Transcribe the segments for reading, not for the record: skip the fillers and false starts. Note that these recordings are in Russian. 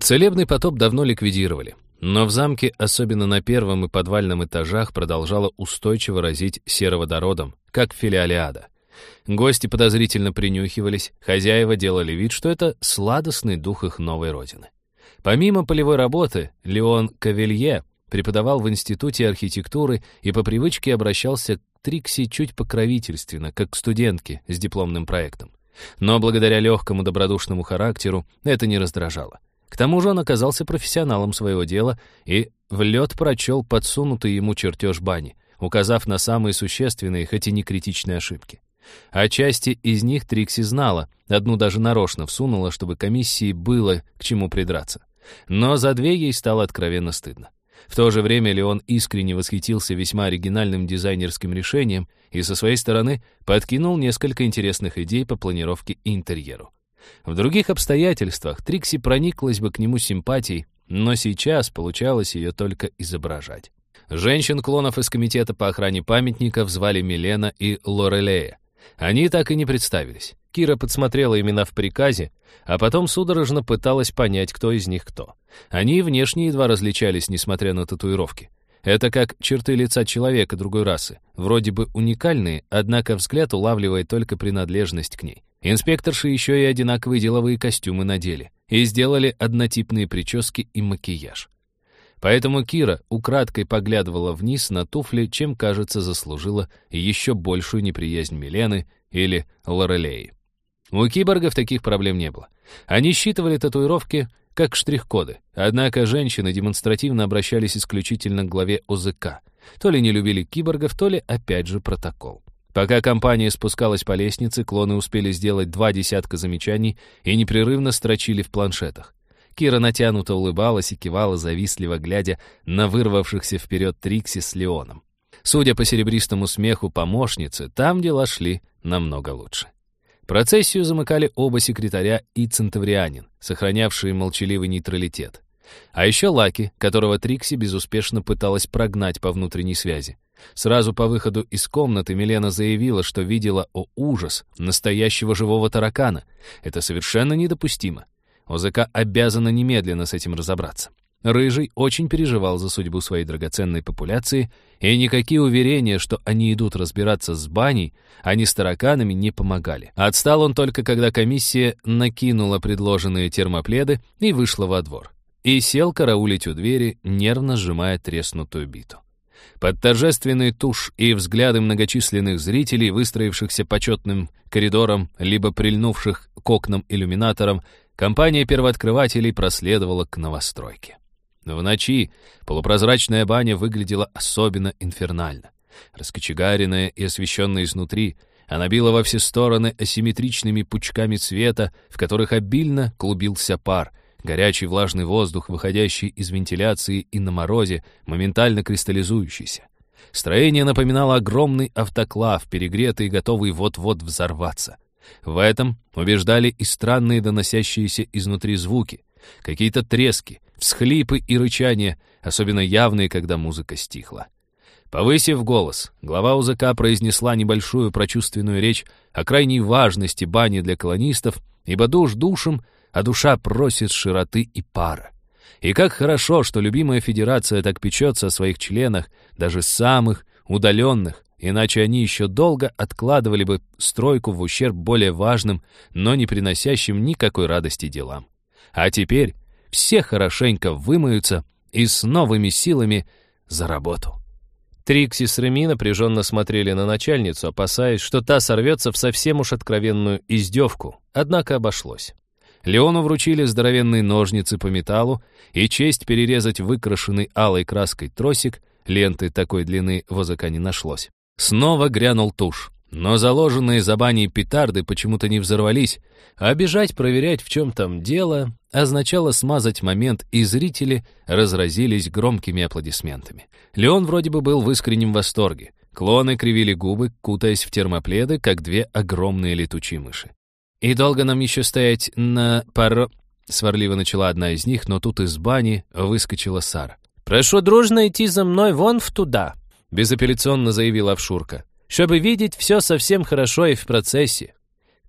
Целебный потоп давно ликвидировали, но в замке, особенно на первом и подвальном этажах, продолжало устойчиво разить сероводородом, как в филиале ада. Гости подозрительно принюхивались, хозяева делали вид, что это сладостный дух их новой родины. Помимо полевой работы, Леон Кавелье преподавал в Институте архитектуры и по привычке обращался к Трикси чуть покровительственно, как к студентке с дипломным проектом. Но благодаря легкому добродушному характеру это не раздражало. К тому же он оказался профессионалом своего дела и в лед прочел подсунутый ему чертеж бани, указав на самые существенные, хоть и не критичные ошибки. О части из них Трикси знала, одну даже нарочно всунула, чтобы комиссии было к чему придраться. Но за две ей стало откровенно стыдно. В то же время Леон искренне восхитился весьма оригинальным дизайнерским решением и со своей стороны подкинул несколько интересных идей по планировке и интерьеру. В других обстоятельствах Трикси прониклась бы к нему симпатией, но сейчас получалось ее только изображать. Женщин-клонов из комитета по охране памятников звали Милена и Лорелея. Они так и не представились. Кира подсмотрела имена в приказе, а потом судорожно пыталась понять, кто из них кто. Они внешне едва различались, несмотря на татуировки. Это как черты лица человека другой расы, вроде бы уникальные, однако взгляд улавливает только принадлежность к ней. Инспекторши еще и одинаковые деловые костюмы надели и сделали однотипные прически и макияж. Поэтому Кира украдкой поглядывала вниз на туфли, чем, кажется, заслужила еще большую неприязнь Милены или Лорелеи. У киборгов таких проблем не было. Они считывали татуировки как штрих-коды, однако женщины демонстративно обращались исключительно к главе ОЗК. То ли не любили киборгов, то ли опять же протокол. Пока компания спускалась по лестнице, клоны успели сделать 20 замечаний и непрерывно строчили в планшетах. Кира натянуто улыбалась и кивала, завистливо глядя на вырвавшихся вперед Трикси с Леоном. Судя по серебристому смеху помощницы, там дела шли намного лучше. Процессию замыкали оба секретаря и центаврианин, сохранявшие молчаливый нейтралитет. А еще Лаки, которого Трикси безуспешно пыталась прогнать по внутренней связи. Сразу по выходу из комнаты Милена заявила, что видела, о ужас, настоящего живого таракана. Это совершенно недопустимо. ОЗК обязана немедленно с этим разобраться. Рыжий очень переживал за судьбу своей драгоценной популяции, и никакие уверения, что они идут разбираться с баней, а не с тараканами, не помогали. Отстал он только, когда комиссия накинула предложенные термопледы и вышла во двор. И сел караулить у двери, нервно сжимая треснутую биту. Под торжественный туш и взгляды многочисленных зрителей, выстроившихся почетным коридором, либо прильнувших к окнам-иллюминаторам, компания первооткрывателей проследовала к новостройке. В ночи полупрозрачная баня выглядела особенно инфернально. Раскочегаренная и освещенная изнутри, она била во все стороны асимметричными пучками света, в которых обильно клубился пар, горячий влажный воздух, выходящий из вентиляции и на морозе, моментально кристаллизующийся. Строение напоминало огромный автоклав, перегретый и готовый вот-вот взорваться. В этом убеждали и странные доносящиеся изнутри звуки, какие-то трески, всхлипы и рычания, особенно явные, когда музыка стихла. Повысив голос, глава УЗК произнесла небольшую прочувственную речь о крайней важности бани для колонистов, ибо душ душем, а душа просит широты и пара. И как хорошо, что любимая федерация так печется о своих членах, даже самых удаленных, иначе они еще долго откладывали бы стройку в ущерб более важным, но не приносящим никакой радости делам. А теперь все хорошенько вымоются и с новыми силами за работу. Трикси с Реми напряженно смотрели на начальницу, опасаясь, что та сорвется в совсем уж откровенную издевку, однако обошлось. Леону вручили здоровенные ножницы по металлу и честь перерезать выкрашенный алой краской тросик, ленты такой длины в ОЗК не нашлось. Снова грянул тушь, но заложенные за баней петарды почему-то не взорвались, а бежать проверять, в чем там дело, означало смазать момент, и зрители разразились громкими аплодисментами. Леон вроде бы был в искреннем восторге. Клоны кривили губы, кутаясь в термопледы, как две огромные летучие мыши. «И долго нам еще стоять на сварливо начала одна из них, но тут из бани выскочила Сара. «Прошу дружно идти за мной вон в туда», — безапелляционно заявила Авшурка, «чтобы видеть все совсем хорошо и в процессе».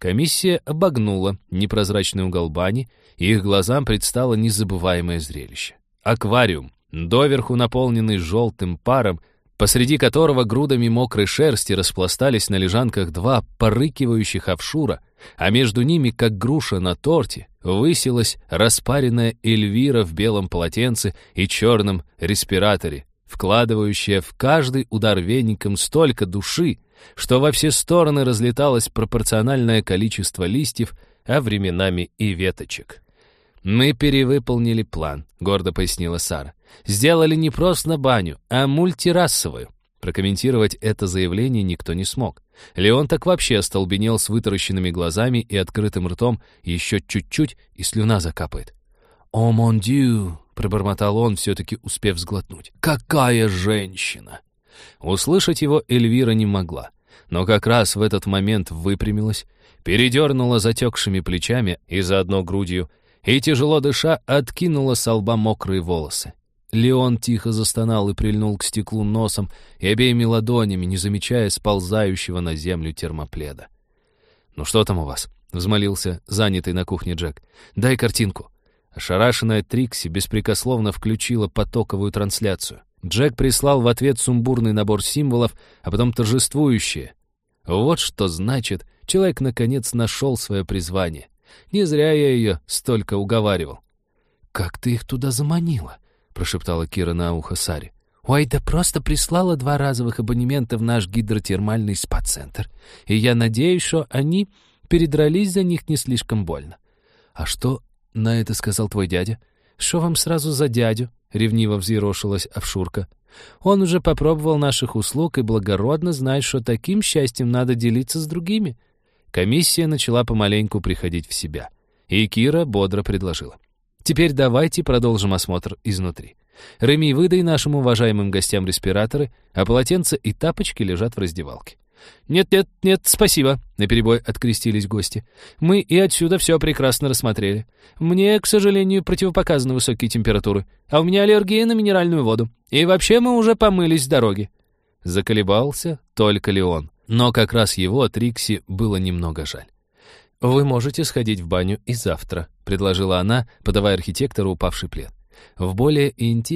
Комиссия обогнула непрозрачный угол бани, и их глазам предстало незабываемое зрелище. Аквариум, доверху наполненный желтым паром, посреди которого грудами мокрой шерсти распластались на лежанках два порыкивающих офшура, а между ними, как груша на торте, высилась распаренная Эльвира в белом полотенце и черном респираторе, вкладывающая в каждый удар веником столько души, что во все стороны разлеталось пропорциональное количество листьев, а временами и веточек. «Мы перевыполнили план», — гордо пояснила Сара. «Сделали не просто баню, а мультирасовую». Прокомментировать это заявление никто не смог. Леон так вообще остолбенел с вытаращенными глазами и открытым ртом, еще чуть-чуть, и слюна закапает. «О, мон дью!» — пробормотал он, все-таки успев сглотнуть. «Какая женщина!» Услышать его Эльвира не могла, но как раз в этот момент выпрямилась, передернула затекшими плечами и заодно грудью, и, тяжело дыша, откинула со лба мокрые волосы. Леон тихо застонал и прильнул к стеклу носом и обеими ладонями, не замечая сползающего на землю термопледа. «Ну что там у вас?» — взмолился занятый на кухне Джек. «Дай картинку». Ошарашенная Трикси беспрекословно включила потоковую трансляцию. Джек прислал в ответ сумбурный набор символов, а потом торжествующие. Вот что значит, человек наконец нашел свое призвание. Не зря я ее столько уговаривал. «Как ты их туда заманила?» — прошептала Кира на ухо Саре. «Ой, да просто прислала 2 разовых абонемента в наш гидротермальный спа-центр. И я надеюсь, что они передрались за них не слишком больно». «А что на это сказал твой дядя?» «Что вам сразу за дядю?» — ревниво взъерошилась Овшурка. «Он уже попробовал наших услуг и благородно знает, что таким счастьем надо делиться с другими». Комиссия начала помаленьку приходить в себя. И Кира бодро предложила. «Теперь давайте продолжим осмотр изнутри. Реми, выдай нашим уважаемым гостям респираторы, а полотенца и тапочки лежат в раздевалке». «Нет, спасибо», — наперебой открестились гости. «Мы и отсюда все прекрасно рассмотрели. Мне, к сожалению, противопоказаны высокие температуры, а у меня аллергия на минеральную воду. И вообще мы уже помылись с дороги». Заколебался только Леон, но как раз его Трикси было немного жаль. «Вы можете сходить в баню и завтра», — предложила она, подавая архитектору упавший плед. «В более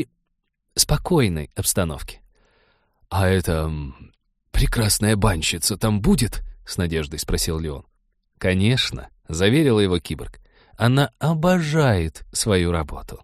спокойной обстановке». «А это... прекрасная банщица там будет?» — с надеждой спросил Леон. «Конечно», — заверила его киборг. «Она обожает свою работу».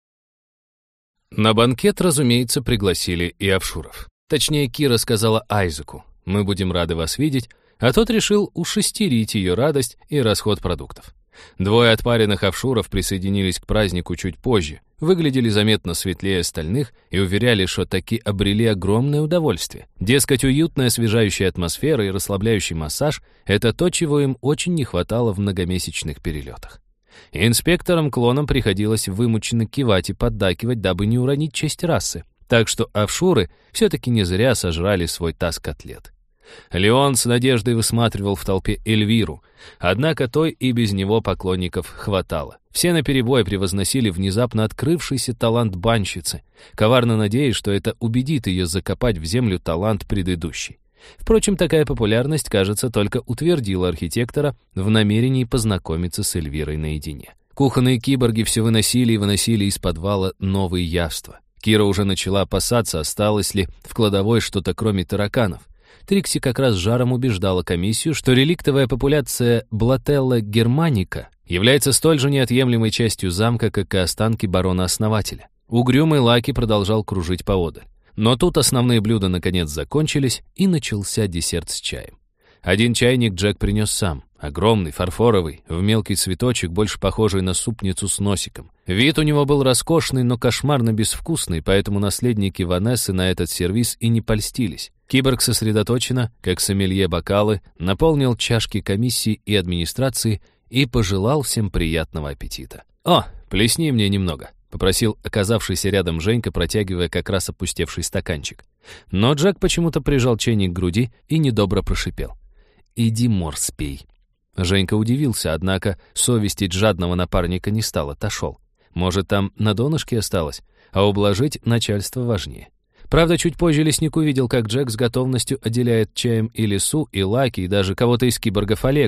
На банкет, разумеется, пригласили и Овшуров. Точнее, Кира сказала Айзеку: «Мы будем рады вас видеть», а тот решил ушестерить ее радость и расход продуктов. 2 отпаренных офшуров присоединились к празднику чуть позже, выглядели заметно светлее остальных и уверяли, что таки обрели огромное удовольствие. Дескать, уютная освежающая атмосфера и расслабляющий массаж — это то, чего им очень не хватало в многомесячных перелетах. Инспекторам-клонам приходилось вымученно кивать и поддакивать, дабы не уронить честь расы. Так что офшуры все-таки не зря сожрали свой таз котлет. Леон с надеждой высматривал в толпе Эльвиру, однако той и без него поклонников хватало. Все наперебой превозносили внезапно открывшийся талант банщицы, коварно надеясь, что это убедит ее закопать в землю талант предыдущий. Впрочем, такая популярность, кажется, только утвердила архитектора в намерении познакомиться с Эльвирой наедине. Кухонные киборги все выносили и выносили из подвала новые явства. Кира уже начала опасаться, осталось ли в кладовой что-то кроме тараканов. Трикси как раз жаром убеждала комиссию, что реликтовая популяция Блателла германика является столь же неотъемлемой частью замка, как и останки барона-основателя. Угрюмый Лаки продолжал кружить поодаль. Но тут основные блюда наконец закончились, и начался десерт с чаем. Один чайник Джек принес сам, огромный, фарфоровый, в мелкий цветочек, больше похожий на супницу с носиком. Вид у него был роскошный, но кошмарно безвкусный, поэтому наследники Ванессы на этот сервиз и не польстились. Киборг сосредоточенно, как сомелье бокалы, наполнил чашки комиссии и администрации и пожелал всем приятного аппетита. «О, плесни мне немного», — попросил оказавшийся рядом Женька, протягивая как раз опустевший стаканчик. Но Джек почему-то прижал чайник к груди и недобро прошипел: «Иди морс пей». Женька удивился, однако совестить жадного напарника не стал, отошел. Может, там на донышке осталось, а ублажить начальство важнее. Правда, чуть позже лесник увидел, как Джек с готовностью отделяет чаем и Лису, и Лаки, и даже кого-то из киборгов Олега,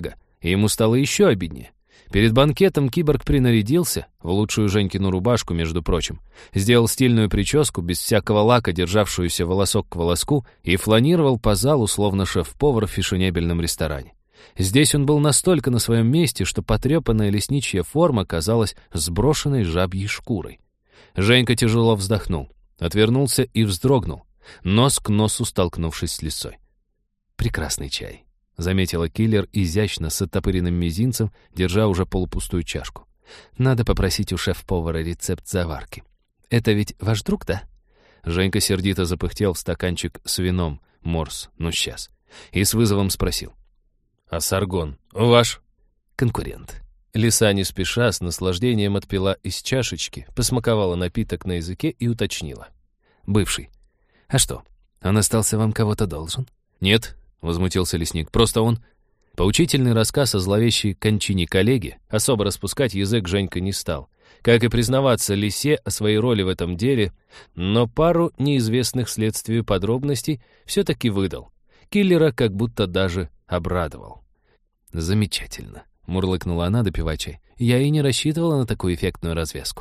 И ему стало еще обиднее. Перед банкетом киборг принарядился, в лучшую Женькину рубашку, между прочим, сделал стильную прическу, без всякого лака, державшуюся волосок к волоску, и фланировал по залу, словно шеф-повар в фешенебельном ресторане. Здесь он был настолько на своем месте, что потрепанная лесничья форма казалась сброшенной жабьей шкурой. Женька тяжело вздохнул, отвернулся и вздрогнул, нос к носу столкнувшись с лисой. «Прекрасный чай», — заметила киллер изящно с оттопыренным мизинцем, держа уже полупустую чашку. «Надо попросить у шеф-повара рецепт заварки. Это ведь ваш друг, да?» Женька сердито запыхтел в стаканчик с вином, морс, ну сейчас, и с вызовом спросил. «А Саргон ваш?» «Конкурент». Лиса не спеша, с наслаждением отпила из чашечки, посмаковала напиток на языке и уточнила. «Бывший. А что, он остался вам кого-то должен?» «Нет», — возмутился лесник, — «просто он...» Поучительный рассказ о зловещей кончине коллеги особо распускать язык Женька не стал, как и признаваться лисе о своей роли в этом деле, но пару неизвестных следствию подробностей все-таки выдал. Киллера как будто даже обрадовал. «Замечательно», — мурлыкнула она, допивая чай. «Я и не рассчитывала на такую эффектную развязку».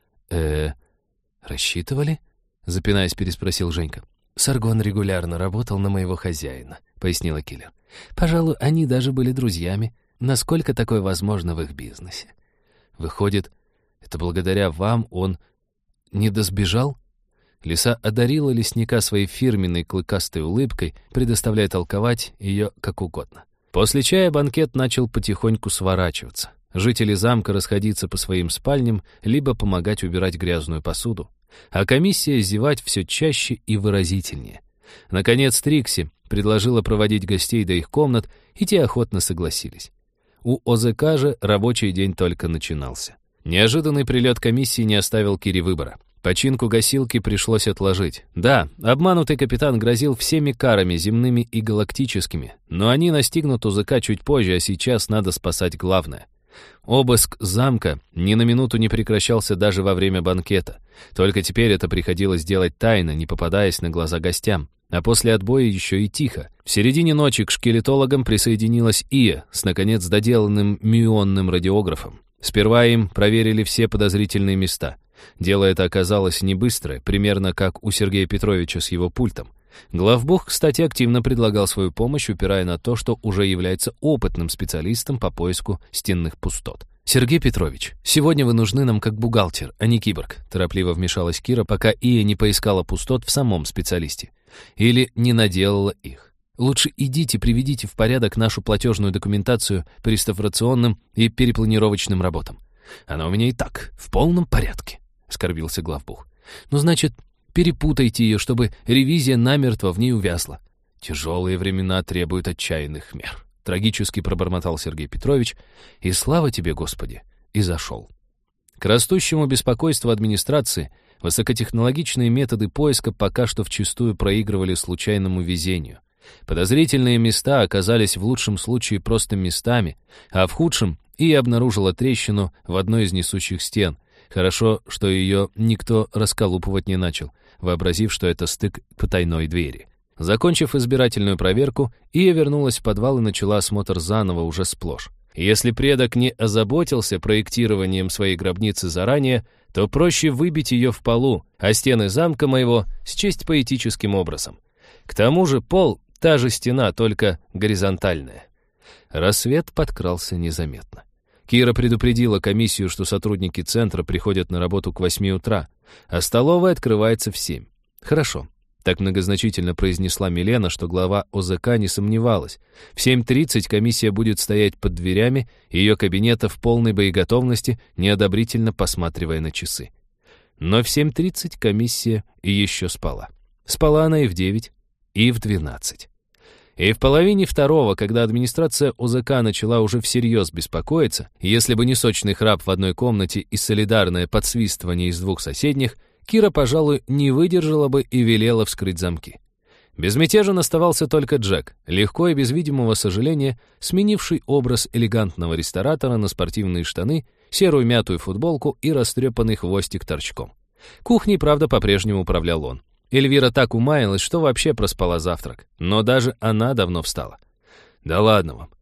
«Рассчитывали?» — запинаясь, переспросил Женька. «Саргон регулярно работал на моего хозяина», — пояснила киллер. «Пожалуй, они даже были друзьями. Насколько такое возможно в их бизнесе?» «Выходит, это благодаря вам он не досбежал?» Лиса одарила лесника своей фирменной клыкастой улыбкой, предоставляя толковать ее как угодно. После чая банкет начал потихоньку сворачиваться. Жители замка расходиться по своим спальням, либо помогать убирать грязную посуду. А комиссия зевать все чаще и выразительнее. Наконец Трикси предложила проводить гостей до их комнат, и те охотно согласились. У ОЗК же рабочий день только начинался. Неожиданный прилет комиссии не оставил Кире выбора. Починку гасилки пришлось отложить. Да, обманутый капитан грозил всеми карами, земными и галактическими, но они настигнут УЗК чуть позже, а сейчас надо спасать главное. Обыск замка ни на минуту не прекращался даже во время банкета. Только теперь это приходилось делать тайно, не попадаясь на глаза гостям. А после отбоя еще и тихо. В середине ночи к шкелетологам присоединилась Ия с, наконец, доделанным мюонным радиографом. Сперва им проверили все подозрительные места. Дело это оказалось не быстрое, примерно как у Сергея Петровича с его пультом. Главбух, кстати, активно предлагал свою помощь, упирая на то, что уже является опытным специалистом по поиску стенных пустот. «Сергей Петрович, сегодня вы нужны нам как бухгалтер, а не киборг», торопливо вмешалась Кира, пока Ия не поискала пустот в самом специалисте. Или не наделала их. «Лучше идите, приведите в порядок нашу платежную документацию по реставрационным и перепланировочным работам. Она у меня и так в полном порядке», — оскорбился главбух. «Ну, значит, перепутайте ее, чтобы ревизия намертво в ней увязла». «Тяжелые времена требуют отчаянных мер», — трагически пробормотал Сергей Петрович, и слава тебе, Господи, и зашел. К растущему беспокойству администрации высокотехнологичные методы поиска пока что вчистую проигрывали случайному везению. Подозрительные места оказались в лучшем случае просто местами, а в худшем и обнаружила трещину в одной из несущих стен. Хорошо, что ее никто расколупывать не начал, вообразив, что это стык к потайной двери. Закончив избирательную проверку, Ия вернулась в подвал и начала осмотр заново уже сплошь. Если предок не озаботился проектированием своей гробницы заранее, то проще выбить ее в полу, а стены замка моего счесть поэтическим образом. К тому же пол — та же стена, только горизонтальная. Рассвет подкрался незаметно. Кира предупредила комиссию, что сотрудники центра приходят на работу к 8 утра, а столовая открывается в 7. «Хорошо», — так многозначительно произнесла Милена, что глава ОЗК не сомневалась. В 7:30 комиссия будет стоять под дверями ее кабинета в полной боеготовности, неодобрительно посматривая на часы. Но в 7:30 комиссия еще спала. Спала она и в 9, и в 12. И в половине второго, когда администрация ОЗК начала уже всерьез беспокоиться, если бы не сочный храп в одной комнате и солидарное подсвистывание из двух соседних, Кира, пожалуй, не выдержала бы и велела вскрыть замки. Безмятежен оставался только Джек, легко и без видимого сожаления сменивший образ элегантного ресторатора на спортивные штаны, серую мятую футболку и растрепанный хвостик торчком. Кухней, правда, по-прежнему управлял он. Эльвира так умаялась, что вообще проспала завтрак, но даже она давно встала. «Да ладно вам,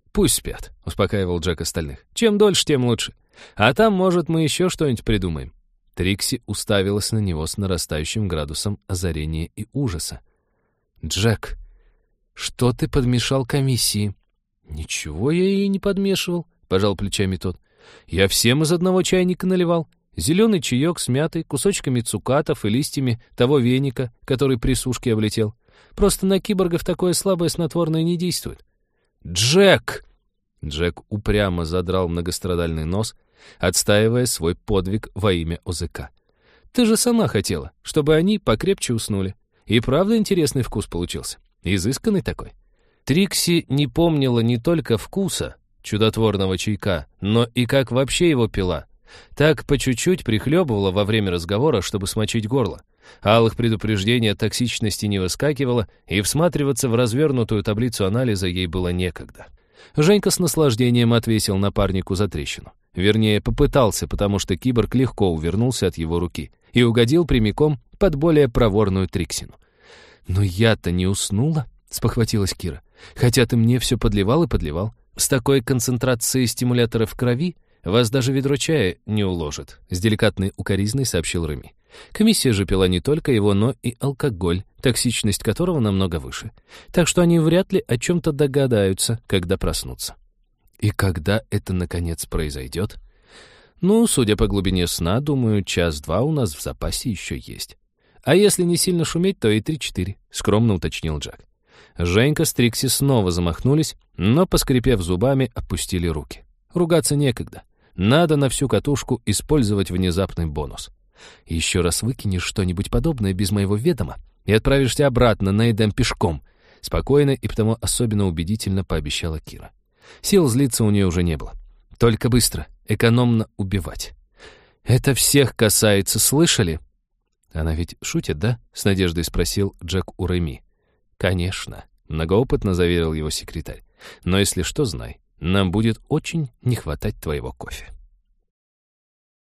«Пусть спят», — успокаивал Джек остальных. «Чем дольше, тем лучше. А там, может, мы еще что-нибудь придумаем». Трикси уставилась на него с нарастающим градусом озарения и ужаса. «Джек, что ты подмешал комиссии?» «Ничего я ей не подмешивал», — пожал плечами тот. «Я всем из одного чайника наливал. Зеленый чаек с мятой, кусочками цукатов и листьями того веника, который при сушке облетел. Просто на киборгов такое слабое снотворное не действует». «Джек!» Джек упрямо задрал многострадальный нос, отстаивая свой подвиг во имя ОЗК. «Ты же сама хотела, чтобы они покрепче уснули. И правда интересный вкус получился. Изысканный такой». Трикси не помнила не только вкуса чудотворного чайка, но и как вообще его пила. Так по чуть-чуть прихлебывала во время разговора, чтобы смочить горло. Алых предупреждений о токсичности не выскакивало, и всматриваться в развернутую таблицу анализа ей было некогда. Женька с наслаждением отвесил напарнику за трещину. Вернее, попытался, потому что киборг легко увернулся от его руки и угодил прямиком под более проворную Триксину. «Но я-то не уснула», — спохватилась Кира. «Хотя ты мне все подливал и подливал. С такой концентрацией стимулятора в крови вас даже ведро чая не уложит», — с деликатной укоризной сообщил Реми. Комиссия же пила не только его, но и алкоголь, токсичность которого намного выше. Так что они вряд ли о чем-то догадаются, когда проснутся. И когда это, наконец, произойдет? Ну, судя по глубине сна, думаю, 1-2 у нас в запасе еще есть. А если не сильно шуметь, то и 3-4, скромно уточнил Джек. Женька с Трикси снова замахнулись, но, поскрипев зубами, опустили руки. Ругаться некогда. Надо на всю катушку использовать внезапный бонус. Еще раз выкинешь что-нибудь подобное без моего ведома и отправишься обратно на Эдем пешком, спокойно и потому особенно убедительно пообещала Кира. Сил злиться у нее уже не было. Только быстро, экономно убивать. «Это всех касается, слышали?» «Она ведь шутит, да?» — с надеждой спросил Джек у Реми. «Конечно», — многоопытно заверил его секретарь. «Но если что, знай, нам будет очень не хватать твоего кофе».